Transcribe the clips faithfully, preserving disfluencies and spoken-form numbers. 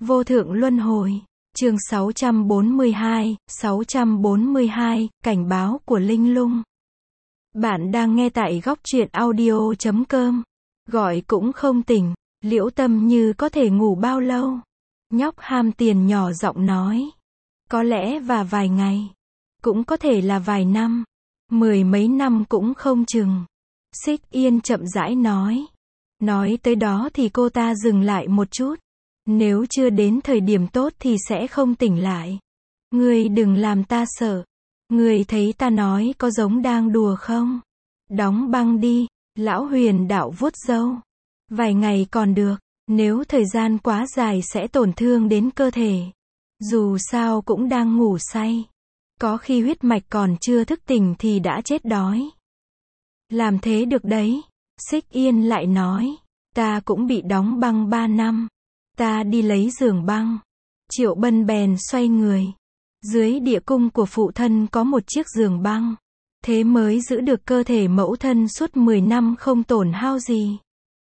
Vô thượng luân hồi. Chương sáu trăm bốn mươi hai, sáu trăm bốn mươi hai, cảnh báo của linh lung. Bạn đang nghe tại góc truyện audio chấm com. Gọi cũng không tỉnh, Liễu Tâm Như có thể ngủ bao lâu? Nhóc ham tiền nhỏ giọng nói. Có lẽ và vài ngày. Cũng có thể là vài năm. Mười mấy năm cũng không chừng. Xích Yên chậm rãi nói. Nói tới đó thì cô ta dừng lại một chút. Nếu chưa đến thời điểm tốt thì sẽ không tỉnh lại. Ngươi đừng làm ta sợ. Ngươi thấy ta nói có giống đang đùa không? Đóng băng đi. Lão Huyền Đạo vuốt râu. Vài ngày còn được. Nếu thời gian quá dài sẽ tổn thương đến cơ thể. Dù sao cũng đang ngủ say. Có khi huyết mạch còn chưa thức tỉnh thì đã chết đói. Làm thế được đấy. Xích Yên lại nói. Ta cũng bị đóng băng ba năm. Ta đi lấy giường băng. Triệu Bân bèn xoay người. Dưới địa cung của phụ thân có một chiếc giường băng. Thế mới giữ được cơ thể mẫu thân suốt mười năm không tổn hao gì.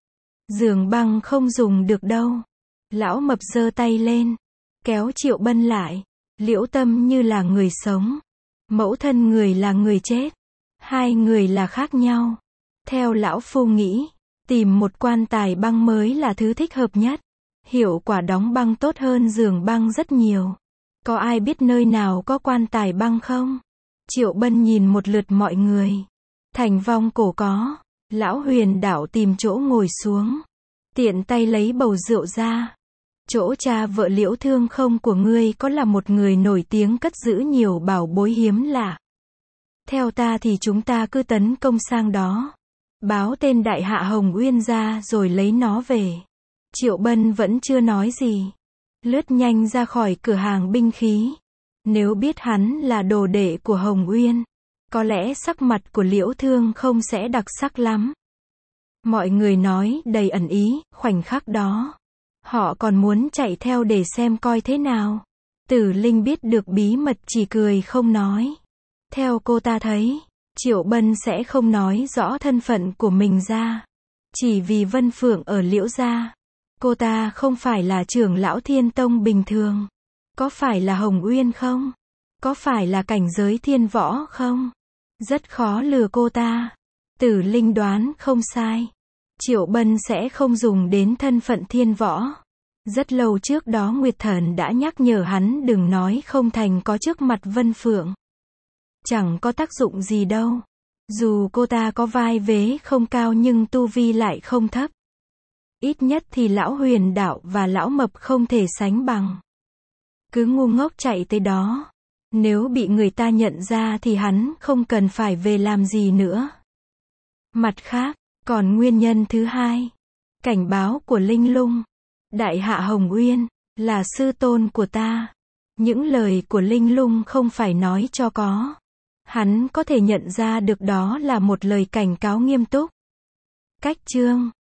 Giường băng không dùng được đâu. Lão Mập giơ tay lên. Kéo Triệu Bân lại. Liễu Tâm Như là người sống. Mẫu thân người là người chết. Hai người là khác nhau. Theo lão phu nghĩ, tìm một quan tài băng mới là thứ thích hợp nhất. Hiệu quả đóng băng tốt hơn giường băng rất nhiều. Có ai biết nơi nào có quan tài băng không? Triệu Bân nhìn một lượt mọi người. Thành Vong Cổ có. Lão Huyền Đạo tìm chỗ ngồi xuống. Tiện tay lấy bầu rượu ra. Chỗ cha vợ Liễu Thương Không của ngươi có là một người nổi tiếng cất giữ nhiều bảo bối hiếm lạ. Theo ta thì chúng ta cứ tấn công sang đó. Báo tên Đại Hạ Hồng Uyên ra rồi lấy nó về. Triệu Bân vẫn chưa nói gì. Lướt nhanh ra khỏi cửa hàng binh khí. Nếu biết hắn là đồ đệ của Hồng Uyên, có lẽ sắc mặt của Liễu Thương Không sẽ đặc sắc lắm. Mọi người nói đầy ẩn ý, khoảnh khắc đó. Họ còn muốn chạy theo để xem coi thế nào. Tử Linh biết được bí mật chỉ cười không nói. Theo cô ta thấy, Triệu Bân sẽ không nói rõ thân phận của mình ra. Chỉ vì Vân Phượng ở Liễu gia. Cô ta không phải là trưởng lão Thiên Tông bình thường. Có phải là Hồng Uyên không? Có phải là cảnh giới thiên võ không? Rất khó lừa cô ta. Tử Linh đoán không sai. Triệu Bân sẽ không dùng đến thân phận thiên võ. Rất lâu trước đó Nguyệt Thần đã nhắc nhở hắn đừng nói không thành có trước mặt Vân Phượng. Chẳng có tác dụng gì đâu. Dù cô ta có vai vế không cao nhưng tu vi lại không thấp. Ít nhất thì Lão Huyền Đạo và Lão Mập không thể sánh bằng. Cứ ngu ngốc chạy tới đó. Nếu bị người ta nhận ra thì hắn không cần phải về làm gì nữa. Mặt khác, còn nguyên nhân thứ hai. Cảnh báo của linh lung. Đại Hạ Hồng Uyên, là sư tôn của ta. Những lời của linh lung không phải nói cho có. Hắn có thể nhận ra được đó là một lời cảnh cáo nghiêm túc. Cách chương